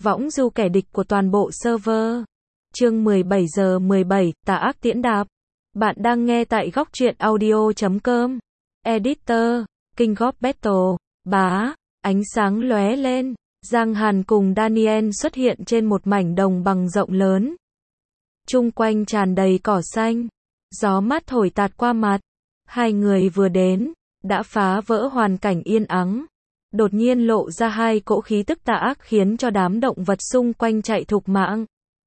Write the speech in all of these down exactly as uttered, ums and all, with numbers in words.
Võng du kẻ địch của toàn bộ server. Chương mười bảy giờ mười bảy, tà ác tiễn đạp. Bạn đang nghe tại góc truyện audio chấm com. Editor, King of Battle. Bá, ánh sáng lóe lên. Giang Hàn cùng Daniel xuất hiện trên một mảnh đồng bằng rộng lớn. Chung quanh tràn đầy cỏ xanh. Gió mát thổi tạt qua mặt. Hai người vừa đến, đã phá vỡ hoàn cảnh yên ắng. Đột nhiên lộ ra hai cỗ khí tức tà ác khiến cho đám động vật xung quanh chạy thục mạng.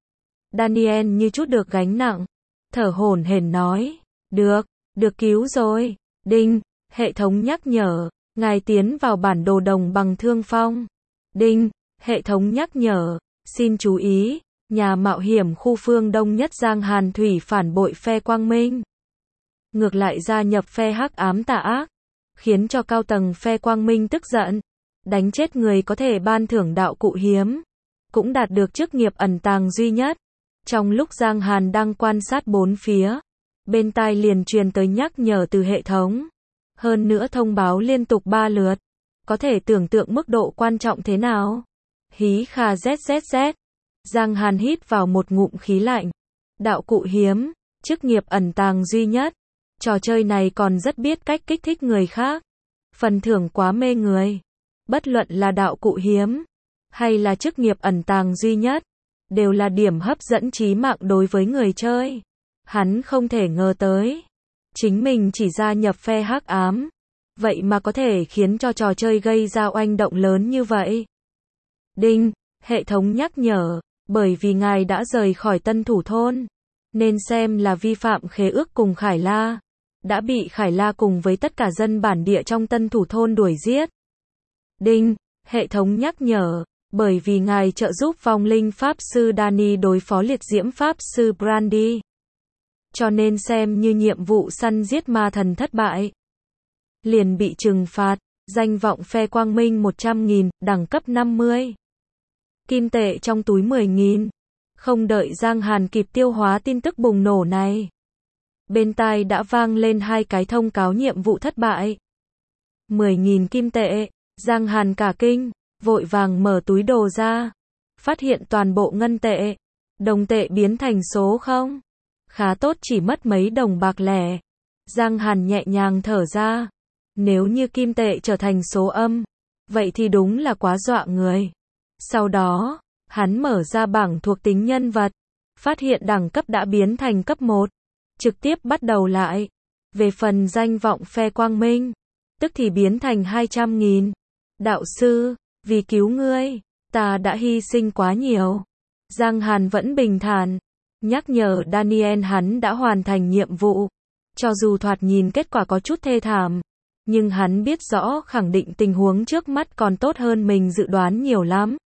Daniel như chút được gánh nặng, thở hổn hển nói, được, được cứu rồi. Đinh, hệ thống nhắc nhở, ngài tiến vào bản đồ đồng bằng thương phong. Đinh, hệ thống nhắc nhở, xin chú ý, nhà mạo hiểm khu phương Đông nhất Giang Hàn Thủy phản bội phe Quang Minh. Ngược lại gia nhập phe hắc ám tà ác, khiến cho cao tầng phe Quang Minh tức giận, đánh chết người có thể ban thưởng đạo cụ hiếm, cũng đạt được chức nghiệp ẩn tàng duy nhất. Trong lúc Giang Hàn đang quan sát bốn phía, bên tai liền truyền tới nhắc nhở từ hệ thống. Hơn nữa thông báo liên tục ba lượt, có thể tưởng tượng mức độ quan trọng thế nào. Hí kha zzz. Giang Hàn hít vào một ngụm khí lạnh. Đạo cụ hiếm, chức nghiệp ẩn tàng duy nhất. Trò chơi này còn rất biết cách kích thích người khác. Phần thưởng quá mê người. Bất luận là đạo cụ hiếm, hay là chức nghiệp ẩn tàng duy nhất, đều là điểm hấp dẫn chí mạng đối với người chơi. Hắn không thể ngờ tới, chính mình chỉ gia nhập phe hắc ám, vậy mà có thể khiến cho trò chơi gây ra oanh động lớn như vậy. Đinh, hệ thống nhắc nhở, bởi vì ngài đã rời khỏi Tân Thủ Thôn, nên xem là vi phạm khế ước cùng Khải La, đã bị Khải La cùng với tất cả dân bản địa trong Tân Thủ Thôn đuổi giết. Đinh, hệ thống nhắc nhở, bởi vì ngài trợ giúp vong linh Pháp Sư Danny đối phó liệt diễm Pháp Sư Brandy, cho nên xem như nhiệm vụ săn giết ma thần thất bại, liền bị trừng phạt. Danh vọng phe Quang Minh một trăm nghìn, đẳng cấp năm mươi. Kim tệ trong túi mười nghìn. Không đợi Giang Hàn kịp tiêu hóa tin tức bùng nổ này, bên tai đã vang lên hai cái thông cáo nhiệm vụ thất bại. mười nghìn kim tệ. Giang Hàn cả kinh, vội vàng mở túi đồ ra, phát hiện toàn bộ ngân tệ, đồng tệ biến thành số không. Khá tốt, chỉ mất mấy đồng bạc lẻ. Giang Hàn nhẹ nhàng thở ra. Nếu như kim tệ trở thành số âm, vậy thì đúng là quá dọa người. Sau đó, hắn mở ra bảng thuộc tính nhân vật, phát hiện đẳng cấp đã biến thành cấp một, trực tiếp bắt đầu lại. Về phần danh vọng phe Quang Minh, tức thì biến thành hai trăm nghìn. Đạo sư, vì cứu ngươi, ta đã hy sinh quá nhiều. Giang Hàn vẫn bình thản, nhắc nhở Daniel hắn đã hoàn thành nhiệm vụ. Cho dù thoạt nhìn kết quả có chút thê thảm, nhưng hắn biết rõ khẳng định tình huống trước mắt còn tốt hơn mình dự đoán nhiều lắm.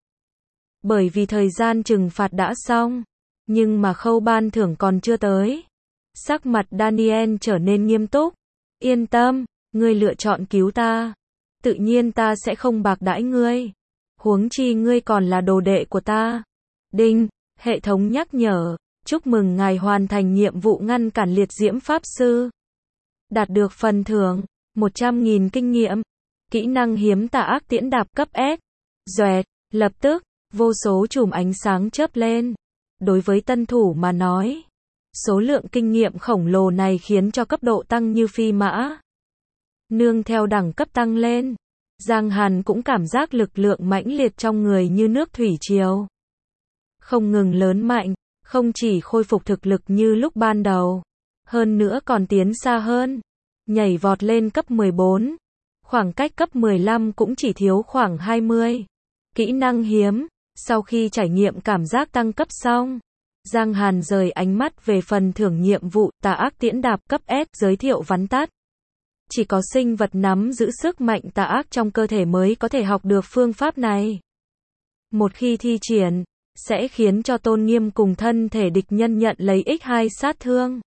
Bởi vì thời gian trừng phạt đã xong, nhưng mà khâu ban thưởng còn chưa tới. Sắc mặt Daniel trở nên nghiêm túc. Yên tâm, ngươi lựa chọn cứu ta, tự nhiên ta sẽ không bạc đãi ngươi. Huống chi ngươi còn là đồ đệ của ta. Đinh, hệ thống nhắc nhở, chúc mừng ngài hoàn thành nhiệm vụ ngăn cản liệt diễm Pháp Sư. Đạt được phần thưởng, một trăm nghìn kinh nghiệm. Kỹ năng hiếm tà ác tiễn đạp cấp S. Doẹt, lập tức, vô số chùm ánh sáng chớp lên. Đối với tân thủ mà nói, số lượng kinh nghiệm khổng lồ này khiến cho cấp độ tăng như phi mã. Nương theo đẳng cấp tăng lên, Giang Hàn cũng cảm giác lực lượng mãnh liệt trong người như nước thủy triều, không ngừng lớn mạnh, không chỉ khôi phục thực lực như lúc ban đầu, hơn nữa còn tiến xa hơn, nhảy vọt lên cấp mười bốn, khoảng cách cấp mười lăm cũng chỉ thiếu khoảng hai mươi. Kỹ năng hiếm, sau khi trải nghiệm cảm giác tăng cấp xong, Giang Hàn rời ánh mắt về phần thưởng nhiệm vụ tà ác tiễn đạp cấp S. Giới thiệu vắn tắt. Chỉ có sinh vật nắm giữ sức mạnh tà ác trong cơ thể mới có thể học được phương pháp này. Một khi thi triển, sẽ khiến cho tôn nghiêm cùng thân thể địch nhân nhận lấy nhân hai sát thương.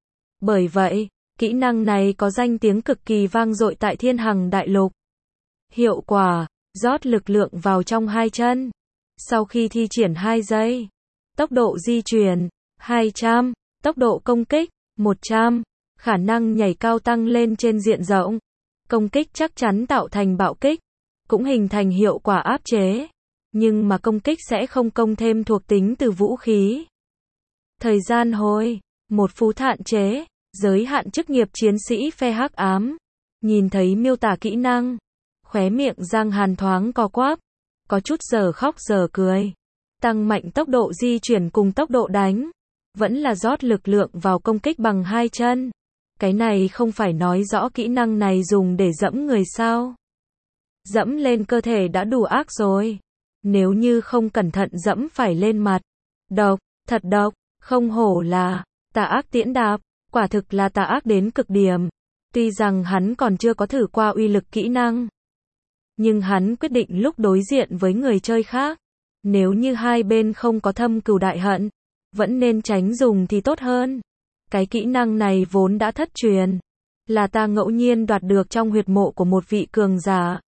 Bởi vậy, kỹ năng này có danh tiếng cực kỳ vang dội tại Thiên Hằng Đại Lục. Hiệu quả, rót lực lượng vào trong hai chân. Sau khi thi triển hai giây, tốc độ di chuyển, hai trăm, tốc độ công kích, một trăm, khả năng nhảy cao tăng lên trên diện rộng. Công kích chắc chắn tạo thành bạo kích, cũng hình thành hiệu quả áp chế. nhưng mà công kích sẽ không công thêm thuộc tính từ vũ khí. Thời gian hồi, một phút hạn chế, giới hạn chức nghiệp chiến sĩ phe hắc ám. Nhìn thấy miêu tả kỹ năng, khóe miệng Giang Hàn thoáng co quắp, có chút giờ khóc giờ cười. Tăng mạnh tốc độ di chuyển cùng tốc độ đánh, vẫn là rót lực lượng vào công kích bằng hai chân. Cái này không phải nói rõ kỹ năng này dùng để dẫm người sao? Dẫm lên cơ thể đã đủ ác rồi. Nếu như không cẩn thận dẫm phải lên mặt. Độc, thật độc, không hổ là tà ác tiễn đạp, quả thực là tà ác đến cực điểm. Tuy rằng hắn còn chưa có thử qua uy lực kỹ năng, nhưng hắn quyết định lúc đối diện với người chơi khác, nếu như hai bên không có thâm cừu đại hận, vẫn nên tránh dùng thì tốt hơn. Cái kỹ năng này vốn đã thất truyền, là ta ngẫu nhiên đoạt được trong huyệt mộ của một vị cường giả.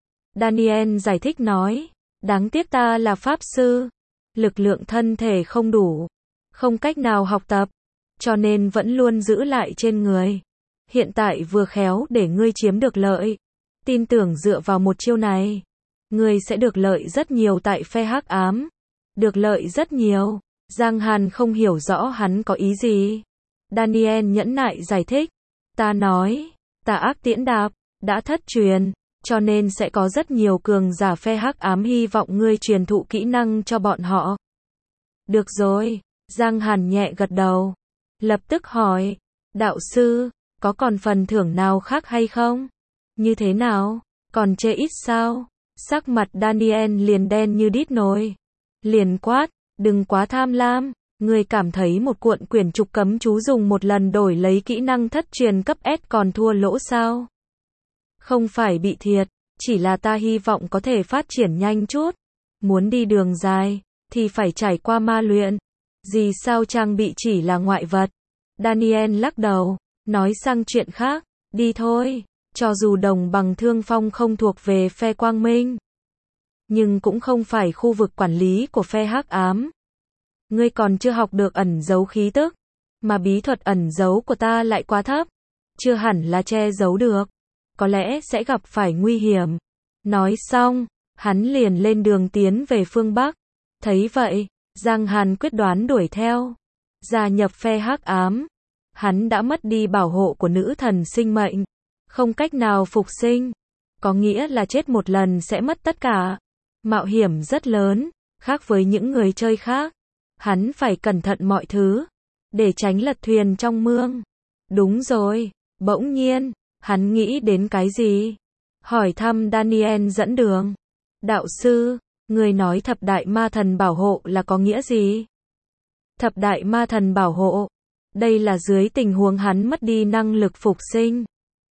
Daniel giải thích nói, đáng tiếc ta là pháp sư, lực lượng thân thể không đủ, không cách nào học tập, cho nên vẫn luôn giữ lại trên người. Hiện tại vừa khéo để ngươi chiếm được lợi. Tin tưởng dựa vào một chiêu này, ngươi sẽ được lợi rất nhiều tại phe hắc ám. Được lợi rất nhiều. Giang Hàn không hiểu rõ hắn có ý gì. Daniel nhẫn nại giải thích. Ta nói, tà ác tiễn đạp, đã thất truyền, cho nên sẽ có rất nhiều cường giả phe hắc ám hy vọng ngươi truyền thụ kỹ năng cho bọn họ. Được rồi, Giang Hàn nhẹ gật đầu. Lập tức hỏi, đạo sư, có còn phần thưởng nào khác hay không? Như thế nào? Còn chê ít sao? Sắc mặt Daniel liền đen như đít nồi. Liền quát, đừng quá tham lam. Ngươi cảm thấy một cuộn quyển trục cấm chú dùng một lần đổi lấy kỹ năng thất truyền cấp S còn thua lỗ sao? Không phải bị thiệt, chỉ là ta hy vọng có thể phát triển nhanh chút. Muốn đi đường dài, thì phải trải qua ma luyện. Gì sao trang bị chỉ là ngoại vật? Daniel lắc đầu, nói sang chuyện khác, đi thôi. Cho dù đồng bằng thương phong không thuộc về phe quang minh, nhưng cũng không phải khu vực quản lý của phe hắc ám. Ngươi còn chưa học được ẩn giấu khí tức, mà bí thuật ẩn giấu của ta lại quá thấp, chưa hẳn là che giấu được, có lẽ sẽ gặp phải nguy hiểm. Nói xong, hắn liền lên đường tiến về phương Bắc. Thấy vậy, Giang Hàn quyết đoán đuổi theo, gia nhập phe hắc ám. Hắn đã mất đi bảo hộ của nữ thần sinh mệnh, không cách nào phục sinh, có nghĩa là chết một lần sẽ mất tất cả. Mạo hiểm rất lớn, khác với những người chơi khác. Hắn phải cẩn thận mọi thứ, để tránh lật thuyền trong mương. Đúng rồi, bỗng nhiên, hắn nghĩ đến cái gì? Hỏi thăm Daniel dẫn đường. Đạo sư, người nói thập đại ma thần bảo hộ là có nghĩa gì? Thập đại ma thần bảo hộ, đây là dưới tình huống hắn mất đi năng lực phục sinh.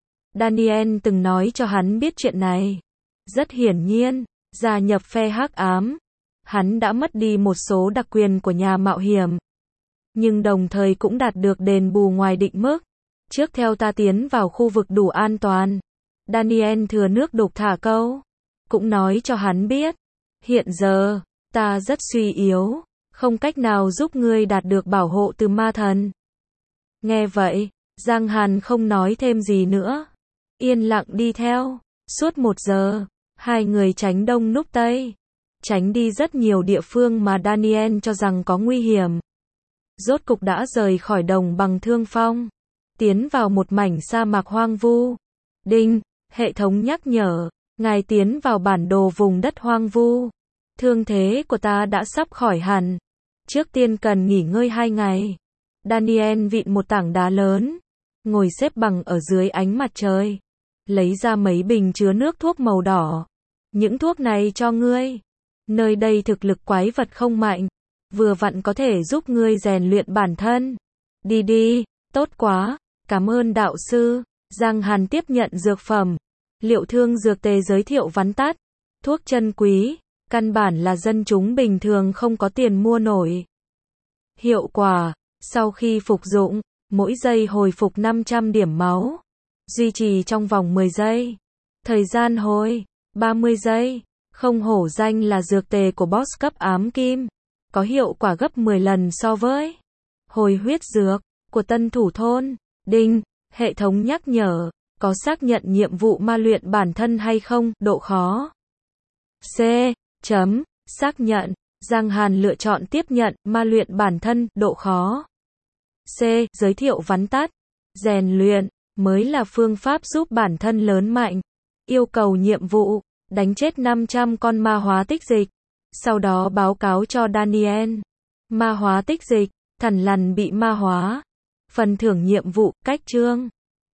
Daniel từng nói cho hắn biết chuyện này. Rất hiển nhiên, gia nhập phe hắc ám, hắn đã mất đi một số đặc quyền của nhà mạo hiểm, nhưng đồng thời cũng đạt được đền bù ngoài định mức. Trước theo ta tiến vào khu vực đủ an toàn. Daniel thừa nước đục thả câu, cũng nói cho hắn biết, hiện giờ, ta rất suy yếu, không cách nào giúp ngươi đạt được bảo hộ từ ma thần. Nghe vậy, Giang Hàn không nói thêm gì nữa, yên lặng đi theo. Suốt một giờ, hai người tránh đông núp tây, tránh đi rất nhiều địa phương mà Daniel cho rằng có nguy hiểm. Rốt cục đã rời khỏi đồng bằng thương phong, tiến vào một mảnh sa mạc hoang vu. Đinh, hệ thống nhắc nhở, ngài tiến vào bản đồ vùng đất hoang vu. Thương thế của ta đã sắp khỏi hẳn, trước tiên cần nghỉ ngơi hai ngày. Daniel vịn một tảng đá lớn, ngồi xếp bằng ở dưới ánh mặt trời, lấy ra mấy bình chứa nước thuốc màu đỏ. Những thuốc này cho ngươi. Nơi đây thực lực quái vật không mạnh, vừa vặn có thể giúp ngươi rèn luyện bản thân. Đi đi, tốt quá, cảm ơn đạo sư. Giang Hàn tiếp nhận dược phẩm. Liệu thương dược tề giới thiệu vắn tắt. Thuốc chân quý, căn bản là dân chúng bình thường không có tiền mua nổi. Hiệu quả, sau khi phục dụng, mỗi giây hồi phục năm trăm điểm máu. Duy trì trong vòng mười giây. Thời gian hồi, ba mươi giây. Không hổ danh là dược tề của boss cấp ám kim. Có hiệu quả gấp mười lần so với hồi huyết dược của tân thủ thôn. Đinh, hệ thống nhắc nhở, có xác nhận nhiệm vụ ma luyện bản thân hay không, độ khó. C. Chấm. Xác nhận. Giang Hàn lựa chọn tiếp nhận, ma luyện bản thân, độ khó. C. Giới thiệu vắn tắt. Rèn luyện, mới là phương pháp giúp bản thân lớn mạnh. Yêu cầu nhiệm vụ, đánh chết năm trăm con ma hóa tích dịch. Sau đó báo cáo cho Daniel. Ma hóa tích dịch, thằn lằn bị ma hóa. Phần thưởng nhiệm vụ, cách chương.